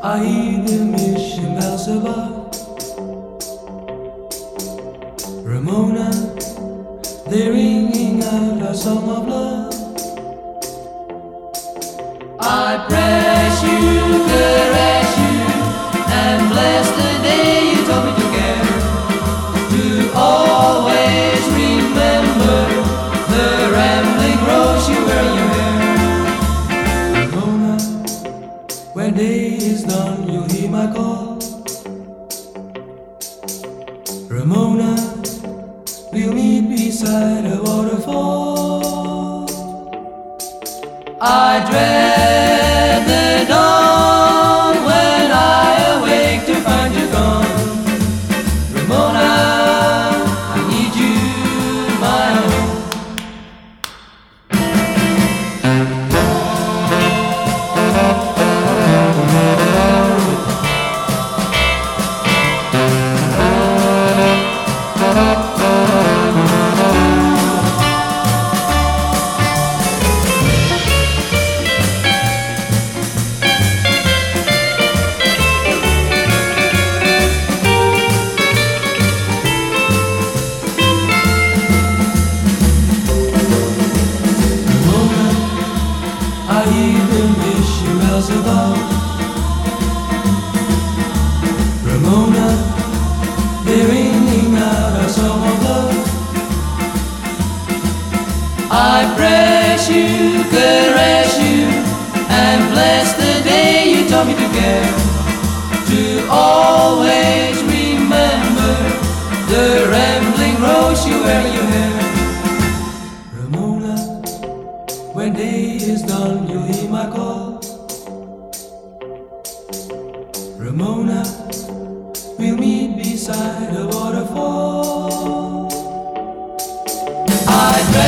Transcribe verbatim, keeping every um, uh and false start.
I hear the mission bells above. Ramona, they're ringing out our song of love. I press you, caress you, and bless the day you told me to care. To always remember the rambling rose you wear in your hair. Ramona, when day is done, you'll hear my call. Ramona, we'll meet beside a waterfall. I dread the dawn when I awake to find you gone. Ramona, I need you, my own. I hear the mission bells above. Ramona, they're ringing out our song of love. I press you, caress you, and bless the day you taught me to care. To always remember the rambling rose you wear in your hair. Ramona, when day is done, you'll hear my call. Ramona, we'll meet beside a waterfall. I